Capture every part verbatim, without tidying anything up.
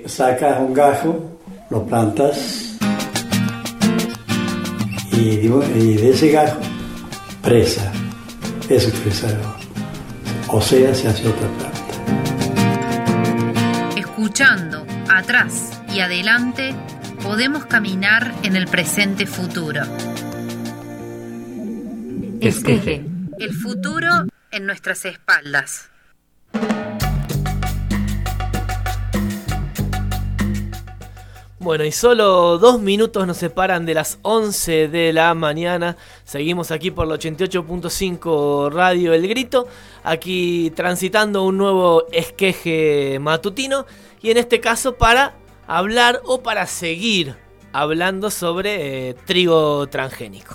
sacas un gajo, lo plantas y, y de ese gajo, presa. Eso es crecer. O sea, se hace otra planta. Escuchando atrás y adelante, podemos caminar en el presente futuro. Esqueje. El futuro en nuestras espaldas. Bueno, y solo dos minutos nos separan de las once de la mañana. Seguimos aquí por la ochenta y ocho punto cinco Radio El Grito, aquí transitando un nuevo esqueje matutino, y en este caso para hablar o para seguir hablando sobre eh, trigo transgénico.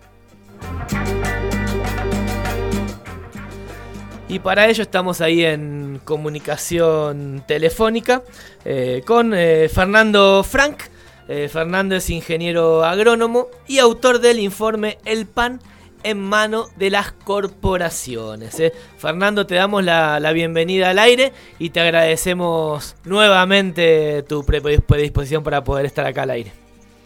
Y para ello estamos ahí en comunicación telefónica eh, con eh, Fernando Frank. Eh, Fernando es ingeniero agrónomo y autor del informe El pan en mano de las corporaciones. Eh. Fernando, te damos la, la bienvenida al aire y te agradecemos nuevamente tu predisposición para poder estar acá al aire.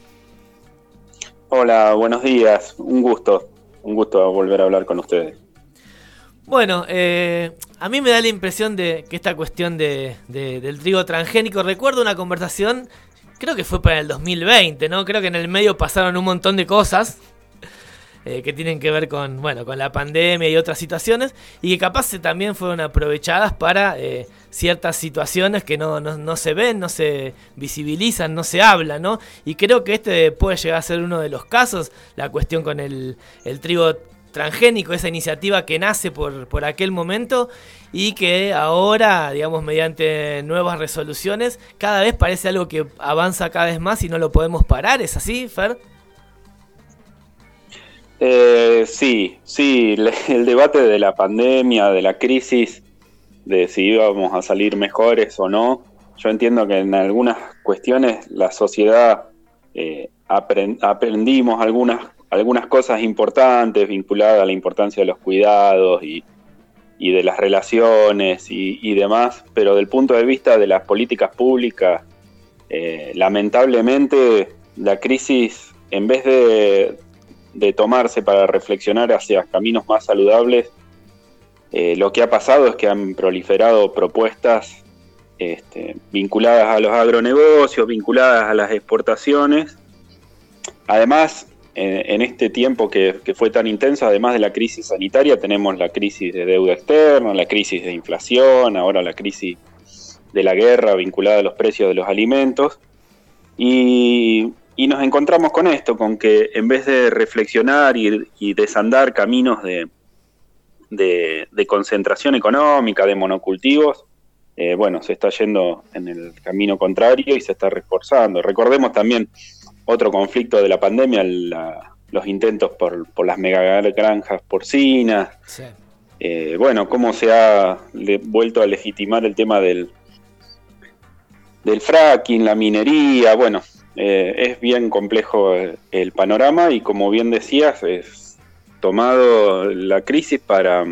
Hola, buenos días. Un gusto. Un gusto volver a hablar con ustedes. Bueno, eh, a mí me da la impresión de que esta cuestión de, de, del trigo transgénico, recuerdo una conversación, creo que fue para el dos mil veinte, ¿no? Creo que en el medio pasaron un montón de cosas eh, que tienen que ver con, bueno, con la pandemia y otras situaciones, y que capaz también fueron aprovechadas para eh, ciertas situaciones que no, no, no se ven, no se visibilizan, no se habla, ¿no? Y creo que este puede llegar a ser uno de los casos, la cuestión con el, el trigo transgénico, esa iniciativa que nace por, por aquel momento y que ahora, digamos, mediante nuevas resoluciones, cada vez parece algo que avanza cada vez más y no lo podemos parar. ¿Es así, Fer? Eh, sí, sí, el debate de la pandemia, de la crisis, de si íbamos a salir mejores o no, yo entiendo que en algunas cuestiones la sociedad eh, aprend- aprendimos algunas algunas cosas importantes vinculadas a la importancia de los cuidados y, y de las relaciones y, y demás, pero del punto de vista de las políticas públicas, eh, lamentablemente la crisis, en vez de, de tomarse para reflexionar hacia caminos más saludables, eh, lo que ha pasado es que han proliferado propuestas este, vinculadas a los agronegocios, vinculadas a las exportaciones. Además, en este tiempo que, que fue tan intenso, además de la crisis sanitaria, tenemos la crisis de deuda externa, la crisis de inflación, ahora la crisis de la guerra vinculada a los precios de los alimentos, y, y nos encontramos con esto, con que en vez de reflexionar y, y desandar caminos de, de, de concentración económica, de monocultivos, eh, bueno, se está yendo en el camino contrario y se está reforzando. Recordemos también otro conflicto de la pandemia, la, los intentos por, por las megagranjas porcinas. Sí. Eh, bueno, cómo se ha le, vuelto a legitimar el tema del, del fracking, la minería. Bueno, eh, es bien complejo el, el panorama y, como bien decías, es tomado la crisis para,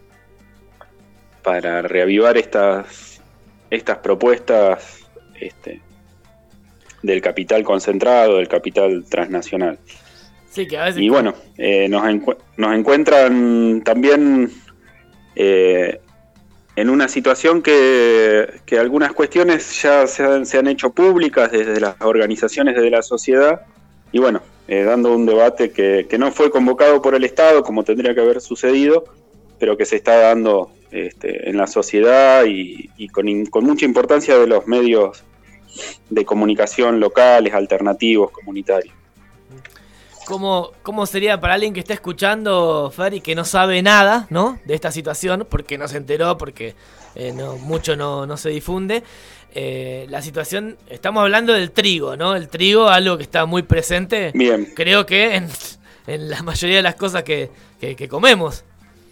para reavivar estas, estas propuestas este, del capital concentrado, del capital transnacional. Sí, que a veces... Y bueno, eh, nos, encu- nos encuentran también eh, en una situación que, que algunas cuestiones ya se han, se han hecho públicas desde las organizaciones de la sociedad, y bueno, eh, dando un debate que, que no fue convocado por el Estado como tendría que haber sucedido, pero que se está dando este, en la sociedad y, y con, con mucha importancia de los medios de comunicación locales, alternativos, comunitarios. ¿Cómo, ¿Cómo sería para alguien que está escuchando, Fer, y que no sabe nada, ¿no?, de esta situación, porque no se enteró, porque eh, no, mucho no, no se difunde? Eh, la situación, estamos hablando del trigo, ¿no? El trigo, algo que está muy presente, bien, creo que en, en la mayoría de las cosas que, que, que comemos.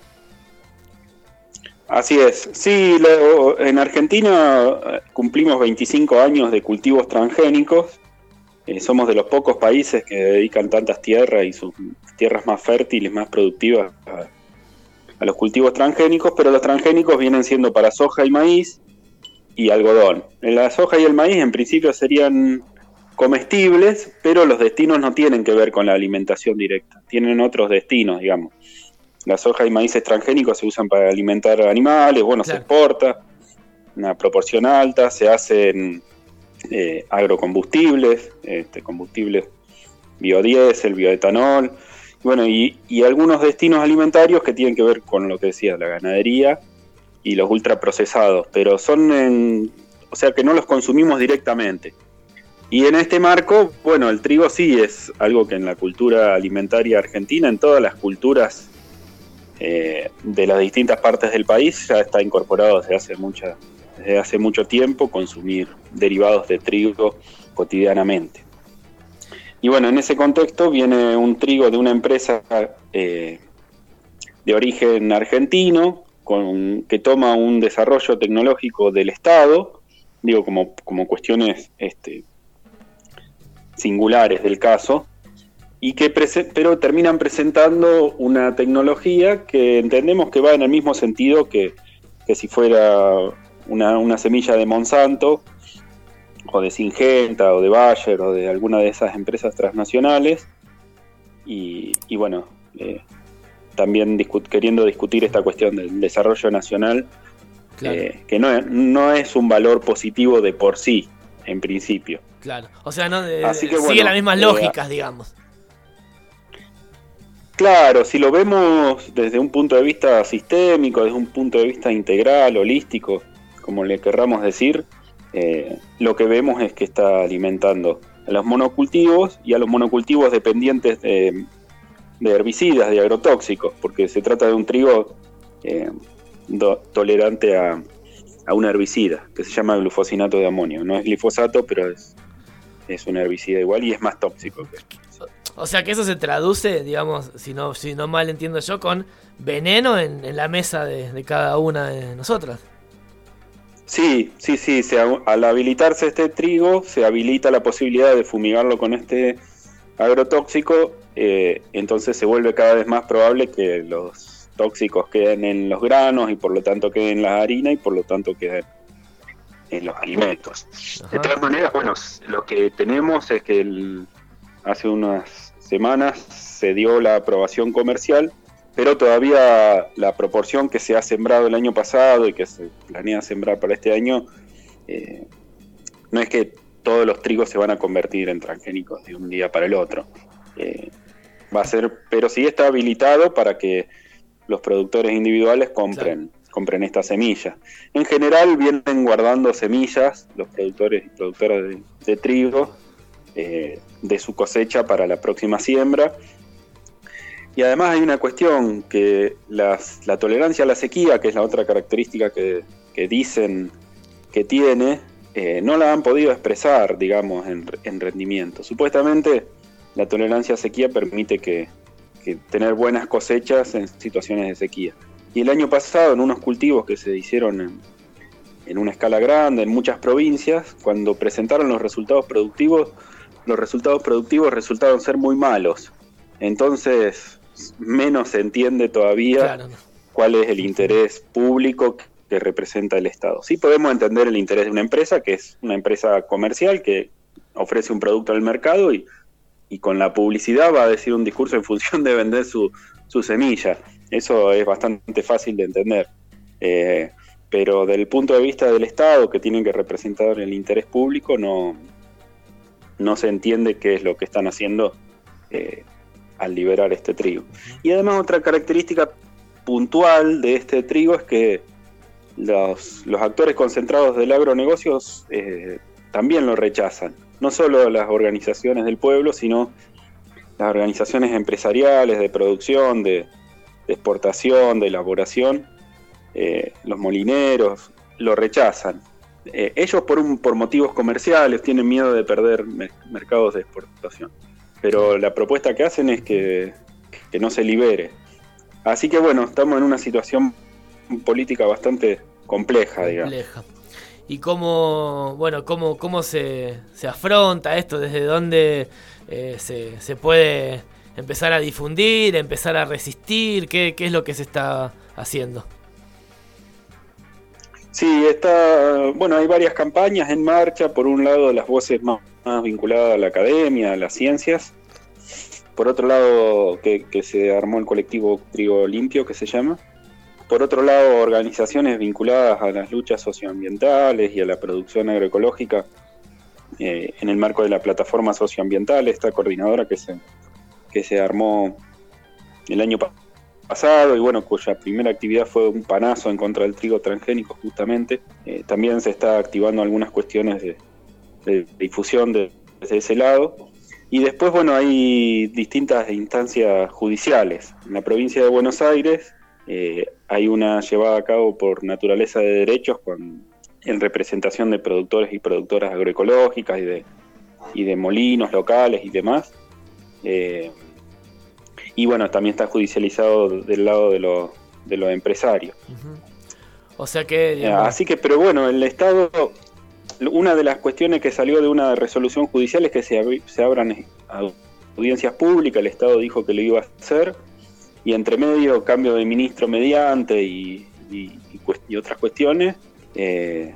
Así es. Sí, lo, en Argentina cumplimos veinticinco años de cultivos transgénicos. Eh, somos de los pocos países que dedican tantas tierras y sus tierras más fértiles, más productivas a, a los cultivos transgénicos, pero los transgénicos vienen siendo para soja y maíz, y algodón. La soja y el maíz en principio serían comestibles, pero los destinos no tienen que ver con la alimentación directa, tienen otros destinos, digamos. La soja y maíz transgénicos se usan para alimentar animales, bueno, claro. Se exporta una proporción alta, se hacen eh, agrocombustibles, este, combustibles biodiesel, bioetanol, bueno, y, y algunos destinos alimentarios que tienen que ver con lo que decía, la ganadería y los ultraprocesados, pero son, en, o sea que no los consumimos directamente. Y en este marco, bueno, el trigo sí es algo que en la cultura alimentaria argentina, en todas las culturas eh, de las distintas partes del país, ya está incorporado desde hace, mucha, desde hace mucho tiempo, consumir derivados de trigo cotidianamente. Y bueno, en ese contexto viene un trigo de una empresa eh, de origen argentino, con, que toma un desarrollo tecnológico del Estado, digo, como, como cuestiones este, singulares del caso, y que prese- pero terminan presentando una tecnología que entendemos que va en el mismo sentido que, que si fuera una, una semilla de Monsanto, o de Syngenta, o de Bayer, o de alguna de esas empresas transnacionales, y, y bueno, eh, también discu- queriendo discutir esta cuestión del desarrollo nacional, claro. eh, que no, no es un valor positivo de por sí, en principio. Claro, o sea, no de, Así que, sigue bueno, las mismas eh, lógicas, digamos. Claro, si lo vemos desde un punto de vista sistémico, desde un punto de vista integral, holístico, como le querramos decir, eh, lo que vemos es que está alimentando a los monocultivos y a los monocultivos dependientes de, de herbicidas, de agrotóxicos, porque se trata de un trigo eh, do, tolerante a, a un herbicida que se llama glufosinato de amonio. No es glifosato, pero es, es un herbicida igual y es más tóxico que... O sea que eso se traduce, digamos, si no, si no mal entiendo yo, con veneno en, en la mesa de, de cada una de nosotras. Sí, sí, sí. Se, al habilitarse este trigo, se habilita la posibilidad de fumigarlo con este agrotóxico, eh, entonces se vuelve cada vez más probable que los tóxicos queden en los granos y por lo tanto queden en la harina y por lo tanto queden en los alimentos. Ajá. De todas maneras, bueno, lo que tenemos es que el, hace unas semanas se dio la aprobación comercial, pero todavía la proporción que se ha sembrado el año pasado y que se planea sembrar para este año, eh, no es que todos los trigos se van a convertir en transgénicos de un día para el otro. Eh, va a ser, pero sí está habilitado para que los productores individuales compren, claro. compren esta semilla. En general vienen guardando semillas los productores y productoras de, de trigo eh, de su cosecha para la próxima siembra. Y además hay una cuestión que las, la tolerancia a la sequía, que es la otra característica que, que dicen que tiene, eh, no la han podido expresar, digamos, en, en rendimiento. Supuestamente la tolerancia a sequía permite que, que tener buenas cosechas en situaciones de sequía. Y el año pasado, en unos cultivos que se hicieron en, en una escala grande, en muchas provincias, cuando presentaron los resultados productivos, los resultados productivos resultaron ser muy malos. Entonces, menos se entiende todavía claro. cuál es el interés público que representa el Estado. Sí podemos entender el interés de una empresa, que es una empresa comercial que ofrece un producto al mercado y, y con la publicidad va a decir un discurso en función de vender su, su semilla. Eso es bastante fácil de entender. Eh, pero del punto de vista del Estado, que tienen que representar el interés público, no, no se entiende qué es lo que están haciendo eh, al liberar este trigo. Y además otra característica puntual de este trigo es que los, los actores concentrados del agronegocio eh, también lo rechazan. No solo las organizaciones del pueblo, sino las organizaciones empresariales de producción, de, de exportación, de elaboración, eh, los molineros, lo rechazan. Eh, ellos por, un, por motivos comerciales tienen miedo de perder me- mercados de exportación. Pero la propuesta que hacen es que, que no se libere. Así que bueno, estamos en una situación política bastante compleja, digamos. Compleja. ¿Y cómo, bueno, cómo, cómo se, se afronta esto? ¿Desde dónde eh, se, se puede empezar a difundir, empezar a resistir? ¿Qué, qué es lo que se está haciendo? Sí, está, bueno, hay varias campañas en marcha. Por un lado, las voces más, más vinculadas a la academia, a las ciencias. Por otro lado, que, que se armó el colectivo Trigo Limpio, que se llama. Por otro lado, organizaciones vinculadas a las luchas socioambientales y a la producción agroecológica, eh, en el marco de la plataforma socioambiental, esta coordinadora que se, que se armó el año pasado, y bueno, cuya primera actividad fue un panazo en contra del trigo transgénico justamente. Eh, también se está activando algunas cuestiones de, de difusión de, desde ese lado. Y después, bueno, hay distintas instancias judiciales. En la provincia de Buenos Aires eh, hay una llevada a cabo por Naturaleza de Derechos con, en representación de productores y productoras agroecológicas y de, y de molinos locales y demás. Eh, y bueno, también está judicializado del lado de, lo, de los empresarios. Uh-huh. O sea que... digamos... Así que, pero bueno, el Estado... Una de las cuestiones que salió de una resolución judicial es que se, ab- se abran audiencias públicas. El Estado dijo que lo iba a hacer, y entre medio, cambio de ministro mediante y, y, y, cuest- y otras cuestiones, eh,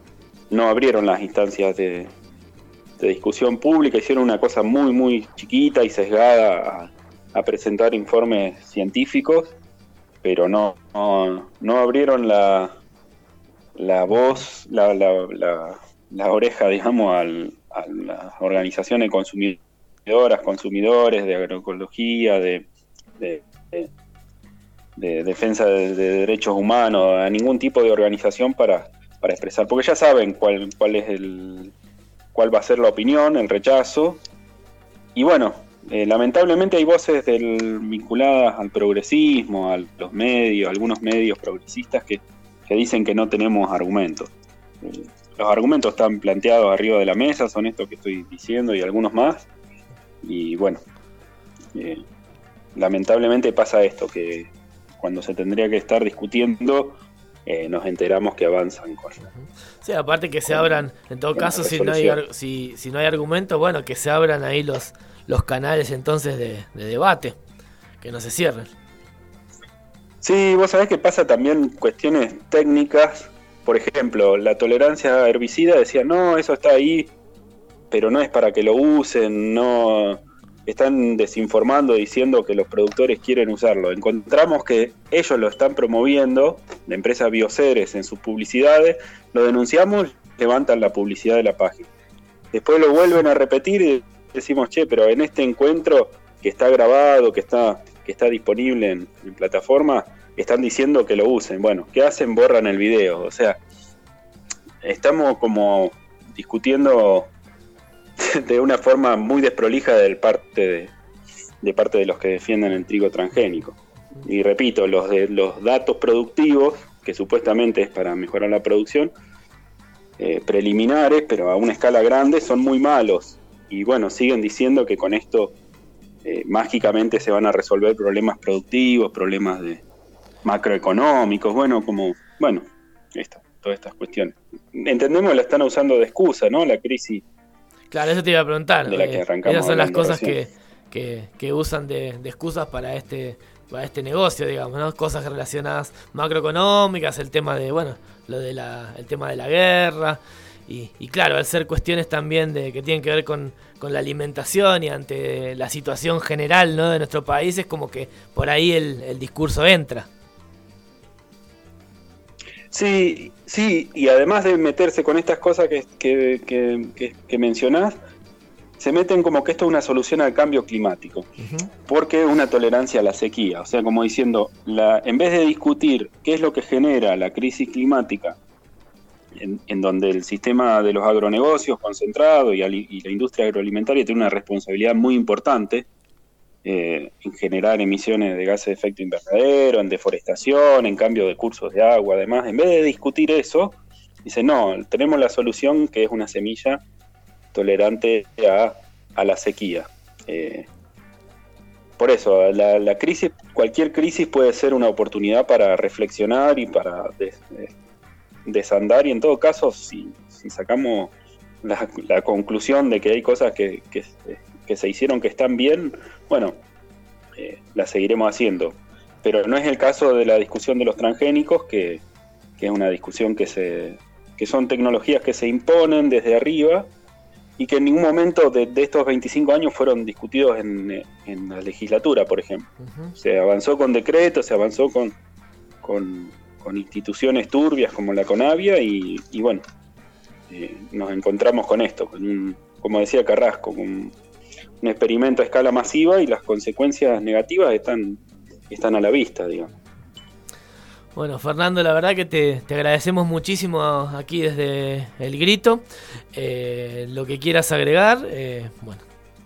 no abrieron las instancias de, de discusión pública. Hicieron una cosa muy, muy chiquita y sesgada a, a presentar informes científicos, pero no, no, no abrieron la, la voz, la... la, la la oreja, digamos, al, a las organizaciones consumidoras, consumidores de agroecología, de, de, de, de defensa de, de derechos humanos, a ningún tipo de organización para, para expresar, porque ya saben cuál, cuál es el, cuál va a ser la opinión, el rechazo. Y bueno, eh, lamentablemente hay voces del, vinculadas al progresismo, a los medios, algunos medios progresistas que, que dicen que no tenemos argumentos. Eh, Los argumentos están planteados arriba de la mesa, son estos que estoy diciendo y algunos más. Y bueno, eh, lamentablemente pasa esto, que cuando se tendría que estar discutiendo, eh, nos enteramos que avanzan con... Sí, aparte que se abran, en todo caso, si no, hay, si, si no hay argumentos, bueno, que se abran ahí los, los canales entonces de, de debate, que no se cierren. Sí, vos sabés que pasa también cuestiones técnicas. Por ejemplo, la tolerancia a herbicida decía, no, eso está ahí, pero no es para que lo usen, no están desinformando diciendo que los productores quieren usarlo. Encontramos que ellos lo están promoviendo, la empresa Bioceres en sus publicidades, lo denunciamos, levantan la publicidad de la página. Después lo vuelven a repetir y decimos, che, pero en este encuentro que está grabado, que está, que está disponible en, en plataforma, están diciendo que lo usen. Bueno, ¿qué hacen? Borran el video. O sea, estamos como discutiendo de una forma muy desprolija de parte de, de parte de los que defienden el trigo transgénico. Y repito, los de los datos productivos, que supuestamente es para mejorar la producción, eh, preliminares, pero a una escala grande, son muy malos. Y bueno, siguen diciendo que con esto eh, mágicamente se van a resolver problemas productivos, problemas de macroeconómicos, bueno, como, bueno, esto, todas estas cuestiones. Entendemos que la están usando de excusa, ¿no? La crisis. Claro, eso te iba a preguntar. De la que arrancamos. Esas son las cosas que, que, que usan de, de excusas para este, para este negocio, digamos, ¿no? Cosas relacionadas macroeconómicas, el tema de, bueno, lo de la, el tema de la guerra. Y, y claro, al ser cuestiones también de que tienen que ver con, con la alimentación y ante la situación general, ¿no?, de nuestro país, es como que por ahí el, el discurso entra. Sí, sí, y además de meterse con estas cosas que, que, que, que, que mencionás, se meten como que esto es una solución al cambio climático, uh-huh. porque es una tolerancia a la sequía. O sea, como diciendo, la, en vez de discutir qué es lo que genera la crisis climática, en, en donde el sistema de los agronegocios concentrado y, y la industria agroalimentaria tiene una responsabilidad muy importante, Eh, en generar emisiones de gases de efecto invernadero, en deforestación, en cambio de cursos de agua, además, en vez de discutir eso, dice, no, tenemos la solución que es una semilla tolerante a, a la sequía. Eh, por eso, la, la crisis, cualquier crisis puede ser una oportunidad para reflexionar y para des, des, desandar, y en todo caso, si, si sacamos la, la conclusión de que hay cosas que, que que se hicieron que están bien, bueno, eh, las seguiremos haciendo. Pero no es el caso de la discusión de los transgénicos, que, que es una discusión que se que son tecnologías que se imponen desde arriba y que en ningún momento de, de estos veinticinco años fueron discutidos en, en la legislatura, por ejemplo. Uh-huh. Se avanzó con decretos, se avanzó con, con, con instituciones turbias como la CONAVIA y, y bueno, eh, nos encontramos con esto, con un, como decía Carrasco, con un, un experimento a escala masiva y las consecuencias negativas están, están a la vista, digamos. Bueno, Fernando, la verdad que te, te agradecemos muchísimo aquí desde El Grito. Eh, lo que quieras agregar, eh, bueno.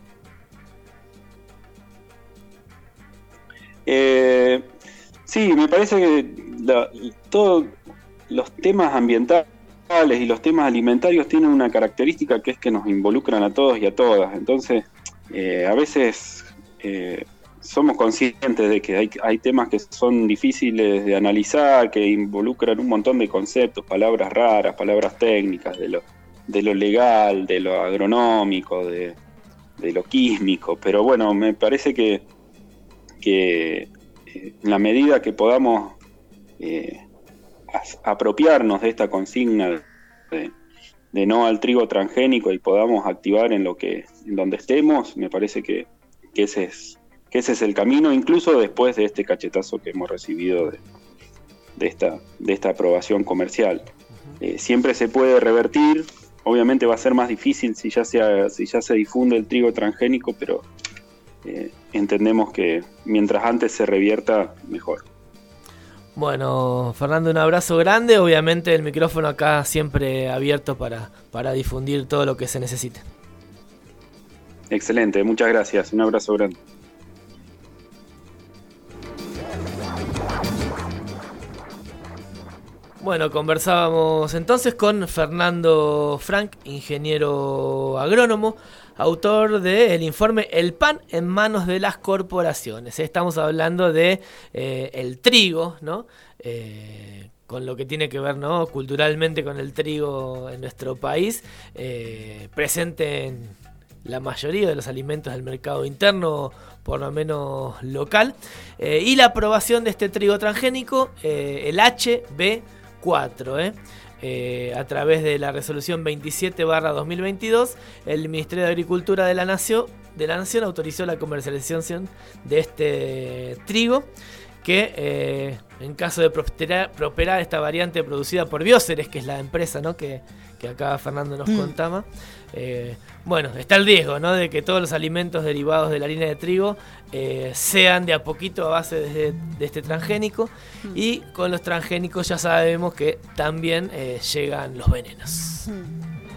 Eh, sí, me parece que la, todos los temas ambientales y los temas alimentarios tienen una característica que es que nos involucran a todos y a todas. Entonces, eh, a veces... Eh, somos conscientes de que hay, hay temas que son difíciles de analizar, que involucran un montón de conceptos, palabras raras, palabras técnicas, de lo, de lo legal, de lo agronómico, de, de lo químico. Pero bueno, me parece que, que en la medida que podamos eh, apropiarnos de esta consigna de, de no al trigo transgénico y podamos activar en lo que en donde estemos, me parece que, que ese es que ese es el camino, incluso después de este cachetazo que hemos recibido de, de, esta, de esta aprobación comercial. Uh-huh. Eh, siempre se puede revertir, obviamente va a ser más difícil si ya se, si ya se difunde el trigo transgénico, pero eh, entendemos que mientras antes se revierta, mejor. Bueno, Fernando, un abrazo grande, obviamente el micrófono acá siempre abierto para, para difundir todo lo que se necesite. Excelente, muchas gracias, un abrazo grande. Bueno, conversábamos entonces con Fernando Frank, ingeniero agrónomo, autor del informe El pan en manos de las corporaciones. Estamos hablando de eh, el trigo, ¿no? Eh, con lo que tiene que ver, ¿no?, culturalmente con el trigo en nuestro país, eh, presente en la mayoría de los alimentos del mercado interno, por lo menos local, eh, y la aprobación de este trigo transgénico, eh, el H B cuatro, ¿eh? Eh, a través de la resolución veintisiete barra dos mil veintidós, el Ministerio de Agricultura de la Nación, de la Nación autorizó la comercialización de este trigo, que eh, en caso de prosperar, prosperar esta variante producida por Bioceres, que es la empresa, ¿no?, que, que acá Fernando nos mm. contaba, eh, bueno, está el riesgo, ¿no?, de que todos los alimentos derivados de la harina de trigo eh, sean de a poquito a base de, de este transgénico, mm. y con los transgénicos ya sabemos que también eh, llegan los venenos. Mm.